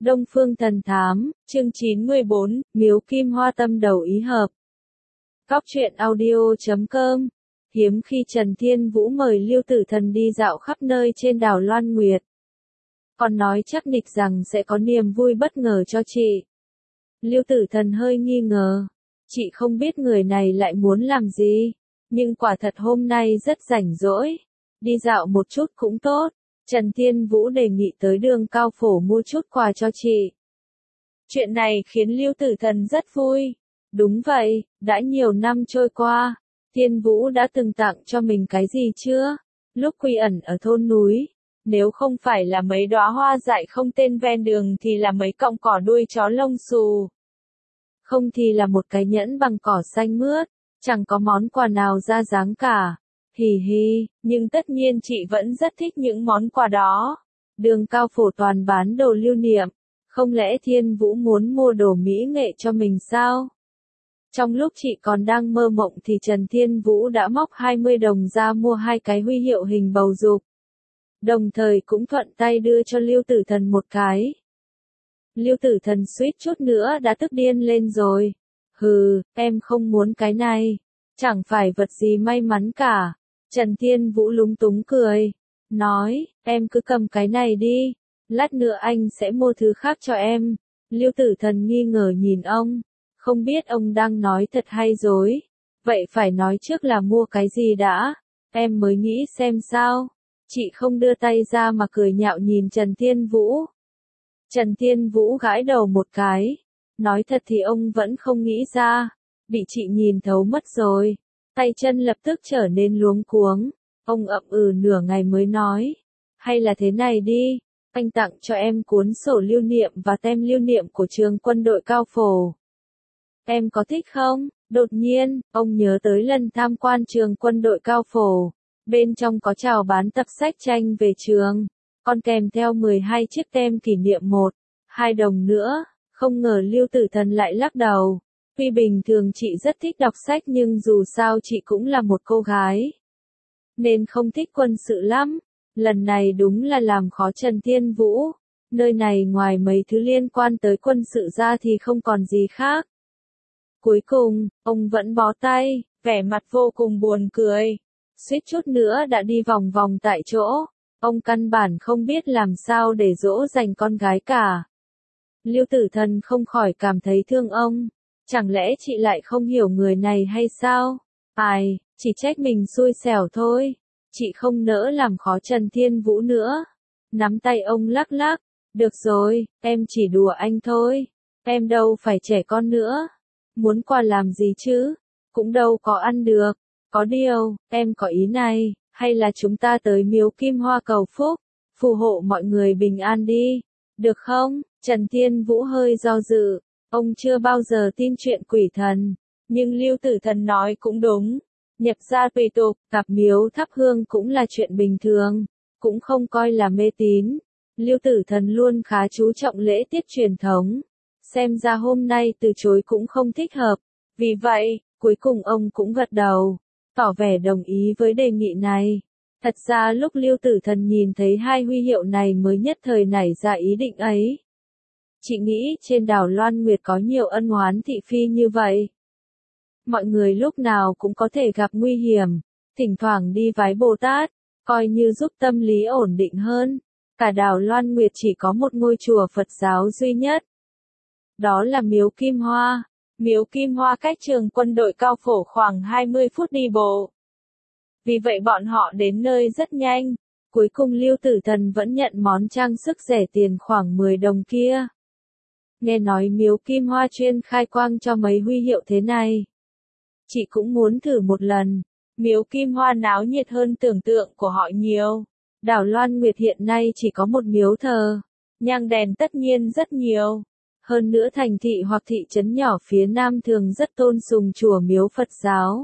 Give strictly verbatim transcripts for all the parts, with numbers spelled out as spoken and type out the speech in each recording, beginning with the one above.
Đông Phương Thần Thám, chương chín mươi bốn, Miếu Kim Hoa tâm đầu ý hợp. Cóc truyện audio chấm com. Hiếm khi Trần Thiên Vũ mời Lưu Tử Thần đi dạo khắp nơi trên đảo Loan Nguyệt. Còn nói chắc nịch rằng sẽ có niềm vui bất ngờ cho chị. Lưu Tử Thần hơi nghi ngờ. Chị không biết người này lại muốn làm gì. Nhưng quả thật hôm nay rất rảnh rỗi. Đi dạo một chút cũng tốt. Trần Thiên Vũ đề nghị tới đường Cao Phổ mua chút quà cho chị. Chuyện này khiến Lưu Tử Thần rất vui. Đúng vậy, đã nhiều năm trôi qua, Thiên Vũ đã từng tặng cho mình cái gì chưa? Lúc quy ẩn ở thôn núi, nếu không phải là mấy đóa hoa dại không tên ven đường thì là mấy cọng cỏ đuôi chó lông xù. Không thì là một cái nhẫn bằng cỏ xanh mướt, chẳng có món quà nào ra dáng cả. Hì hì, nhưng tất nhiên chị vẫn rất thích những món quà đó. Đường Cao Phổ toàn bán đồ lưu niệm, không lẽ Thiên Vũ muốn mua đồ mỹ nghệ cho mình sao? Trong lúc chị còn đang mơ mộng thì Trần Thiên Vũ đã móc hai mươi đồng ra mua hai cái huy hiệu hình bầu dục. Đồng thời cũng thuận tay đưa cho Lưu Tử Thần một cái. Lưu Tử Thần suýt chút nữa đã tức điên lên rồi. Hừ, em không muốn cái này. Chẳng phải vật gì may mắn cả. Trần Thiên Vũ lúng túng cười. Nói, em cứ cầm cái này đi. Lát nữa anh sẽ mua thứ khác cho em. Lưu Tử Thần nghi ngờ nhìn ông. Không biết ông đang nói thật hay dối. Vậy phải nói trước là mua cái gì đã. Em mới nghĩ xem sao. Chị không đưa tay ra mà cười nhạo nhìn Trần Thiên Vũ. Trần Thiên Vũ gãi đầu một cái. Nói thật thì ông vẫn không nghĩ ra. Bị chị nhìn thấu mất rồi. Tay chân lập tức trở nên luống cuống. Ông ậm ừ nửa ngày mới nói. Hay là thế này đi. Anh tặng cho em cuốn sổ lưu niệm và tem lưu niệm của trường quân đội Cao Phổ. Em có thích không? Đột nhiên, ông nhớ tới lần tham quan trường quân đội Cao Phổ. Bên trong có chào bán tập sách tranh về trường. Còn kèm theo mười hai chiếc tem kỷ niệm một, hai đồng nữa. Không ngờ Lưu Tử Thần lại lắc đầu. Tuy bình thường chị rất thích đọc sách nhưng dù sao chị cũng là một cô gái. Nên không thích quân sự lắm. Lần này đúng là làm khó Trần Thiên Vũ. Nơi này ngoài mấy thứ liên quan tới quân sự ra thì không còn gì khác. Cuối cùng, ông vẫn bó tay, vẻ mặt vô cùng buồn cười. Suýt chút nữa đã đi vòng vòng tại chỗ. Ông căn bản không biết làm sao để dỗ dành con gái cả. Lưu Tử Thần không khỏi cảm thấy thương ông. Chẳng lẽ chị lại không hiểu người này hay sao? Ai, chỉ trách mình xui xẻo thôi. Chị không nỡ làm khó Trần Thiên Vũ nữa. Nắm tay ông lắc lắc. Được rồi, em chỉ đùa anh thôi. Em đâu phải trẻ con nữa. Muốn quà làm gì chứ? Cũng đâu có ăn được. Có điều, em có ý này, hay là chúng ta tới miếu Kim Hoa cầu phúc, phù hộ mọi người bình an đi. Được không? Trần Thiên Vũ hơi do dự. Ông chưa bao giờ tin chuyện quỷ thần. Nhưng Lưu Tử Thần nói cũng đúng. Nhập gia tùy tục, gặp miếu thắp hương cũng là chuyện bình thường. Cũng không coi là mê tín. Lưu Tử Thần luôn khá chú trọng lễ tiết truyền thống. Xem ra hôm nay từ chối cũng không thích hợp. Vì vậy, cuối cùng ông cũng gật đầu. Tỏ vẻ đồng ý với đề nghị này. Thật ra lúc Lưu Tử Thần nhìn thấy hai huy hiệu này mới nhất thời nảy ra ý định ấy. Chị nghĩ trên đảo Loan Nguyệt có nhiều ân oán thị phi như vậy. Mọi người lúc nào cũng có thể gặp nguy hiểm. Thỉnh thoảng đi vái Bồ Tát, coi như giúp tâm lý ổn định hơn. Cả đảo Loan Nguyệt chỉ có một ngôi chùa Phật giáo duy nhất. Đó là miếu Kim Hoa. Miếu Kim Hoa cách trường quân đội Cao Phổ khoảng hai mươi phút đi bộ. Vì vậy bọn họ đến nơi rất nhanh. Cuối cùng Lưu Tử Thần vẫn nhận món trang sức rẻ tiền khoảng mười đồng kia. Nghe nói miếu Kim Hoa chuyên khai quang cho mấy huy hiệu thế này. Chị cũng muốn thử một lần. Miếu Kim Hoa náo nhiệt hơn tưởng tượng của họ nhiều. Đảo Loan Nguyệt hiện nay chỉ có một miếu thờ. Nhang đèn tất nhiên rất nhiều. Hơn nữa thành thị hoặc thị trấn nhỏ phía Nam thường rất tôn sùng chùa miếu Phật giáo.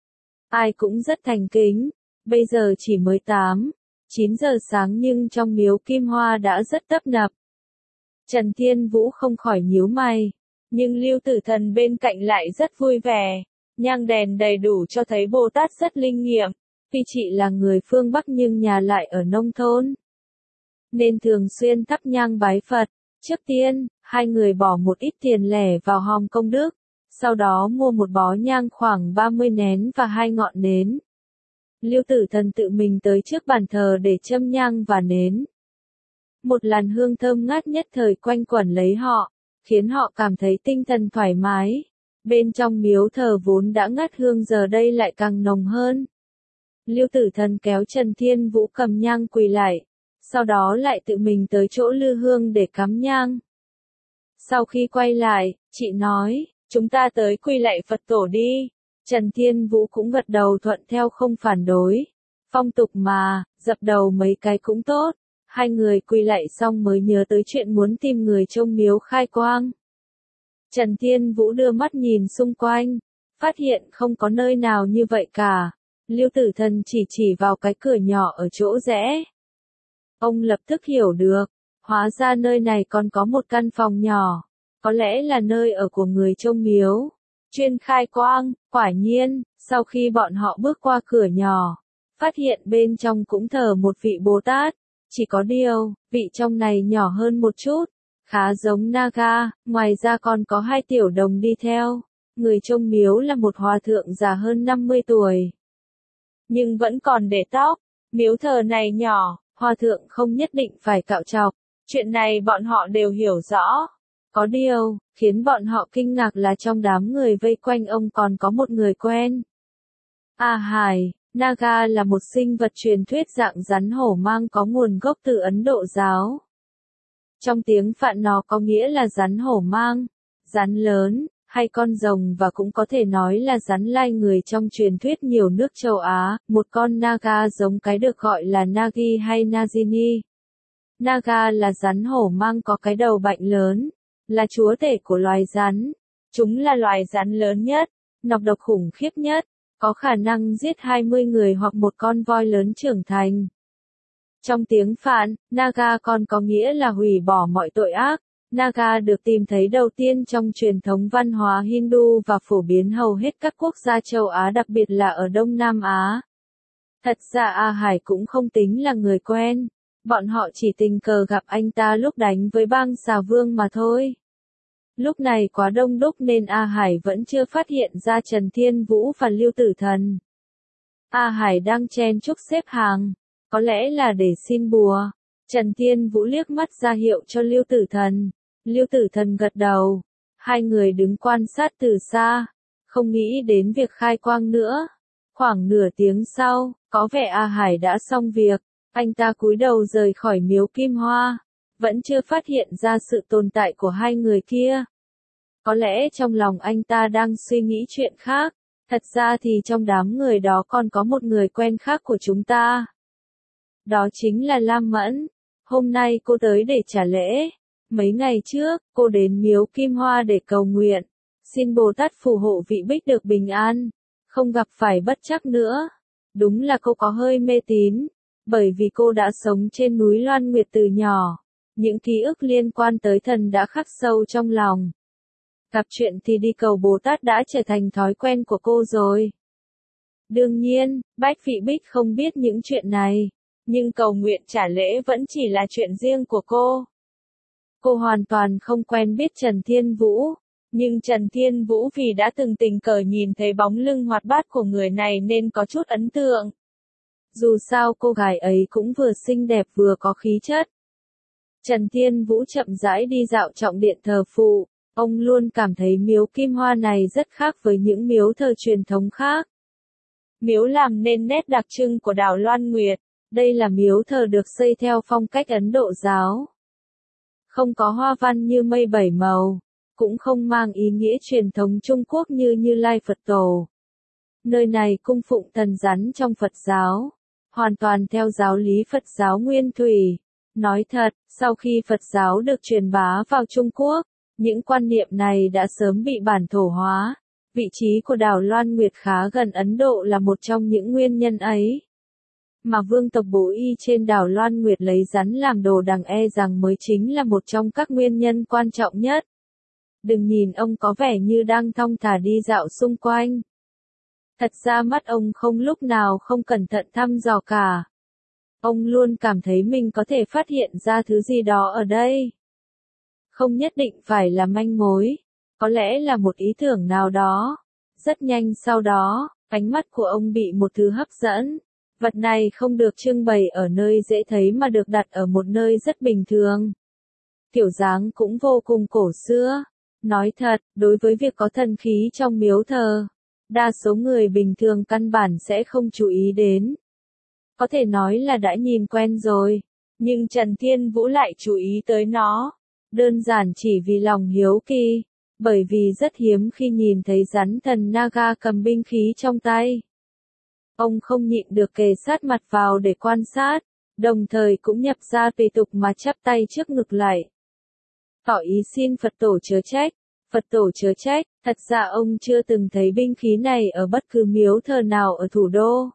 Ai cũng rất thành kính. Bây giờ chỉ mới tám, chín giờ sáng nhưng trong miếu Kim Hoa đã rất tấp nập. Trần Thiên Vũ không khỏi nhíu mày. Nhưng Lưu Tử Thần bên cạnh lại rất vui vẻ. Nhang đèn đầy đủ cho thấy Bồ Tát rất linh nghiệm. Tuy chị là người phương Bắc nhưng nhà lại ở nông thôn. Nên thường xuyên thắp nhang bái Phật. Trước tiên, hai người bỏ một ít tiền lẻ vào hòm công đức, sau đó mua một bó nhang khoảng ba mươi nén và hai ngọn nến. Lưu Tử Thần tự mình tới trước bàn thờ để châm nhang và nến. Một làn hương thơm ngát nhất thời quanh quẩn lấy họ, khiến họ cảm thấy tinh thần thoải mái. Bên trong miếu thờ vốn đã ngát hương giờ đây lại càng nồng hơn. Lưu Tử Thần kéo Trần Thiên Vũ cầm nhang quỳ lại, sau đó lại tự mình tới chỗ lư hương để cắm nhang. Sau khi quay lại, chị nói, chúng ta tới quỳ lạy Phật tổ đi. Trần Thiên Vũ cũng gật đầu thuận theo không phản đối. Phong tục mà, dập đầu mấy cái cũng tốt. Hai người quỳ lạy xong mới nhớ tới chuyện muốn tìm người trông miếu khai quang. Trần Thiên Vũ đưa mắt nhìn xung quanh, phát hiện không có nơi nào như vậy cả. Lưu Tử Thần chỉ chỉ vào cái cửa nhỏ ở chỗ rẽ. Ông lập tức hiểu được, hóa ra nơi này còn có một căn phòng nhỏ, có lẽ là nơi ở của người trông miếu, chuyên khai quang. Quả nhiên, sau khi bọn họ bước qua cửa nhỏ, phát hiện bên trong cũng thờ một vị Bồ Tát, chỉ có điều, vị trong này nhỏ hơn một chút, khá giống Naga, ngoài ra còn có hai tiểu đồng đi theo. Người trông miếu là một hòa thượng già hơn năm mươi tuổi, nhưng vẫn còn để tóc. Miếu thờ này nhỏ, hòa thượng không nhất định phải cạo trọc, chuyện này bọn họ đều hiểu rõ. Có điều, khiến bọn họ kinh ngạc là trong đám người vây quanh ông còn có một người quen. A Hải, Naga là một sinh vật truyền thuyết dạng rắn hổ mang có nguồn gốc từ Ấn Độ giáo. Trong tiếng Phạn nó có nghĩa là rắn hổ mang, rắn lớn, hay con rồng và cũng có thể nói là rắn lai người trong truyền thuyết nhiều nước châu Á. Một con Naga giống cái được gọi là Nagi hay Nagini. Naga là rắn hổ mang có cái đầu bạnh lớn, là chúa tể của loài rắn. Chúng là loài rắn lớn nhất, nọc độc khủng khiếp nhất, có khả năng giết hai mươi người hoặc một con voi lớn trưởng thành. Trong tiếng Phạn, Naga còn có nghĩa là hủy bỏ mọi tội ác. Naga được tìm thấy đầu tiên trong truyền thống văn hóa Hindu và phổ biến hầu hết các quốc gia châu Á, đặc biệt là ở Đông Nam Á. Thật ra A Hải cũng không tính là người quen, bọn họ chỉ tình cờ gặp anh ta lúc đánh với bang Xà Vương mà thôi. Lúc này quá đông đúc nên A Hải vẫn chưa phát hiện ra Trần Thiên Vũ và Lưu Tử Thần. A Hải đang chen chúc xếp hàng, có lẽ là để xin bùa. Trần Thiên Vũ liếc mắt ra hiệu cho Lưu Tử Thần. Lưu Tử Thần gật đầu. Hai người đứng quan sát từ xa, không nghĩ đến việc khai quang nữa. Khoảng nửa tiếng sau, có vẻ A Hải đã xong việc. Anh ta cúi đầu rời khỏi miếu Kim Hoa, vẫn chưa phát hiện ra sự tồn tại của hai người kia. Có lẽ trong lòng anh ta đang suy nghĩ chuyện khác. Thật ra thì trong đám người đó còn có một người quen khác của chúng ta. Đó chính là Lam Mẫn. Hôm nay cô tới để trả lễ. Mấy ngày trước, cô đến miếu Kim Hoa để cầu nguyện, xin Bồ Tát phù hộ vị Bích được bình an, không gặp phải bất trắc nữa. Đúng là cô có hơi mê tín, bởi vì cô đã sống trên núi Loan Nguyệt từ nhỏ. Những ký ức liên quan tới thần đã khắc sâu trong lòng. Gặp chuyện thì đi cầu Bồ Tát đã trở thành thói quen của cô rồi. Đương nhiên, Bách Vị Bích không biết những chuyện này, nhưng cầu nguyện trả lễ vẫn chỉ là chuyện riêng của cô. Cô hoàn toàn không quen biết Trần Thiên Vũ, nhưng Trần Thiên Vũ vì đã từng tình cờ nhìn thấy bóng lưng hoạt bát của người này nên có chút ấn tượng. Dù sao cô gái ấy cũng vừa xinh đẹp vừa có khí chất. Trần Thiên Vũ chậm rãi đi dạo trọng điện thờ phụ, ông luôn cảm thấy miếu Kim Hoa này rất khác với những miếu thờ truyền thống khác. Miếu làm nên nét đặc trưng của đảo Loan Nguyệt, đây là miếu thờ được xây theo phong cách Ấn Độ giáo. Không có hoa văn như mây bảy màu, cũng không mang ý nghĩa truyền thống Trung Quốc như Như Lai Phật Tổ. Nơi này cung phụng thần rắn trong Phật giáo, hoàn toàn theo giáo lý Phật giáo Nguyên Thủy. Nói thật, sau khi Phật giáo được truyền bá vào Trung Quốc, những quan niệm này đã sớm bị bản thổ hóa. Vị trí của đảo Loan Nguyệt khá gần Ấn Độ là một trong những nguyên nhân ấy. Mà vương tộc Bố Y trên đảo Loan Nguyệt lấy rắn làm đồ đằng e rằng mới chính là một trong các nguyên nhân quan trọng nhất. Đừng nhìn ông có vẻ như đang thong thả đi dạo xung quanh. Thật ra mắt ông không lúc nào không cẩn thận thăm dò cả. Ông luôn cảm thấy mình có thể phát hiện ra thứ gì đó ở đây. Không nhất định phải là manh mối, có lẽ là một ý tưởng nào đó. Rất nhanh sau đó, ánh mắt của ông bị một thứ hấp dẫn. Vật này không được trưng bày ở nơi dễ thấy mà được đặt ở một nơi rất bình thường. Kiểu dáng cũng vô cùng cổ xưa. Nói thật, đối với việc có thần khí trong miếu thờ, đa số người bình thường căn bản sẽ không chú ý đến. Có thể nói là đã nhìn quen rồi, nhưng Trần Thiên Vũ lại chú ý tới nó. Đơn giản chỉ vì lòng hiếu kỳ, bởi vì rất hiếm khi nhìn thấy rắn thần Naga cầm binh khí trong tay. Ông không nhịn được kề sát mặt vào để quan sát, đồng thời cũng nhập ra tùy tục mà chắp tay trước ngực lại. Tỏ ý xin Phật tổ chớ trách, Phật tổ chớ trách, thật ra ông chưa từng thấy binh khí này ở bất cứ miếu thờ nào ở thủ đô.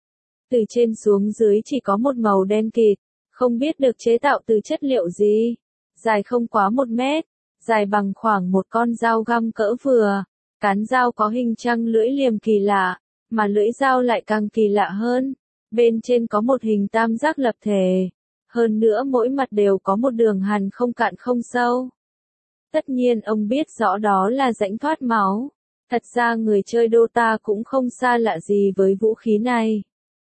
Từ trên xuống dưới chỉ có một màu đen kịt, không biết được chế tạo từ chất liệu gì, dài không quá một mét, dài bằng khoảng một con dao găm cỡ vừa, cán dao có hình trăng lưỡi liềm kỳ lạ, mà lưỡi dao lại càng kỳ lạ hơn, bên trên có một hình tam giác lập thể, hơn nữa mỗi mặt đều có một đường hằn không cạn không sâu. Tất nhiên ông biết rõ đó là rãnh thoát máu, thật ra người chơi Dota cũng không xa lạ gì với vũ khí này.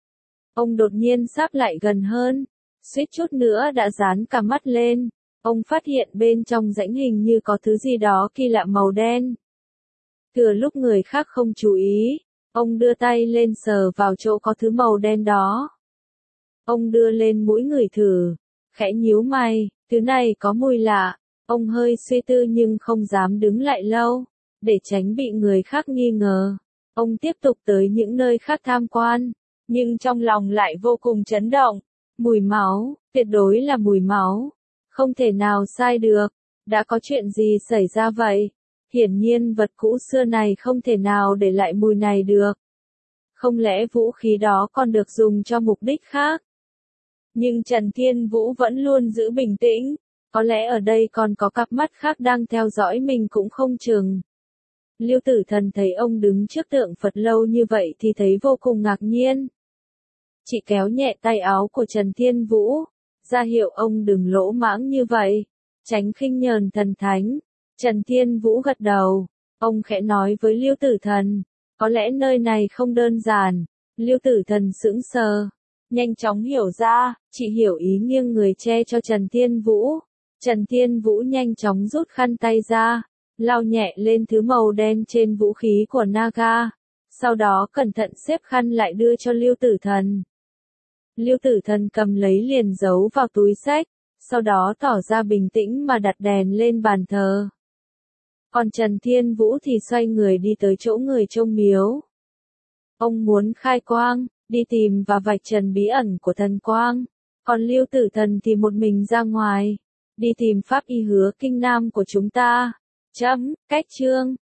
Ông đột nhiên sáp lại gần hơn, suýt chút nữa đã dán cả mắt lên, ông phát hiện bên trong rãnh hình như có thứ gì đó kỳ lạ màu đen. Thừa lúc người khác không chú ý, ông đưa tay lên sờ vào chỗ có thứ màu đen đó. Ông đưa lên mũi ngửi thử, khẽ nhíu mày, thứ này có mùi lạ, ông hơi suy tư nhưng không dám đứng lại lâu, để tránh bị người khác nghi ngờ. Ông tiếp tục tới những nơi khác tham quan, nhưng trong lòng lại vô cùng chấn động. Mùi máu, tuyệt đối là mùi máu. Không thể nào sai được. Đã có chuyện gì xảy ra vậy? Hiển nhiên vật cũ xưa này không thể nào để lại mùi này được. Không lẽ vũ khí đó còn được dùng cho mục đích khác? Nhưng Trần Thiên Vũ vẫn luôn giữ bình tĩnh. Có lẽ ở đây còn có cặp mắt khác đang theo dõi mình cũng không chừng. Lưu Tử Thần thấy ông đứng trước tượng Phật lâu như vậy thì thấy vô cùng ngạc nhiên. Chị kéo nhẹ tay áo của Trần Thiên Vũ, ra hiệu ông đừng lỗ mãng như vậy, tránh khinh nhờn thần thánh. Trần Thiên Vũ gật đầu, ông khẽ nói với Lưu Tử Thần, có lẽ nơi này không đơn giản. Lưu Tử Thần sững sờ, nhanh chóng hiểu ra, chị hiểu ý nghiêng người che cho Trần Thiên Vũ. Trần Thiên Vũ nhanh chóng rút khăn tay ra, lau nhẹ lên thứ màu đen trên vũ khí của Naga, sau đó cẩn thận xếp khăn lại đưa cho Lưu Tử Thần. Lưu Tử Thần cầm lấy liền giấu vào túi xách, sau đó tỏ ra bình tĩnh mà đặt đèn lên bàn thờ. Còn Trần Thiên Vũ thì xoay người đi tới chỗ người trông miếu. Ông muốn khai quang, đi tìm và vạch trần bí ẩn của thần quang, còn Lưu Tử Thần thì một mình ra ngoài, đi tìm pháp y hứa kinh nam của chúng ta. Chấm, cách chương.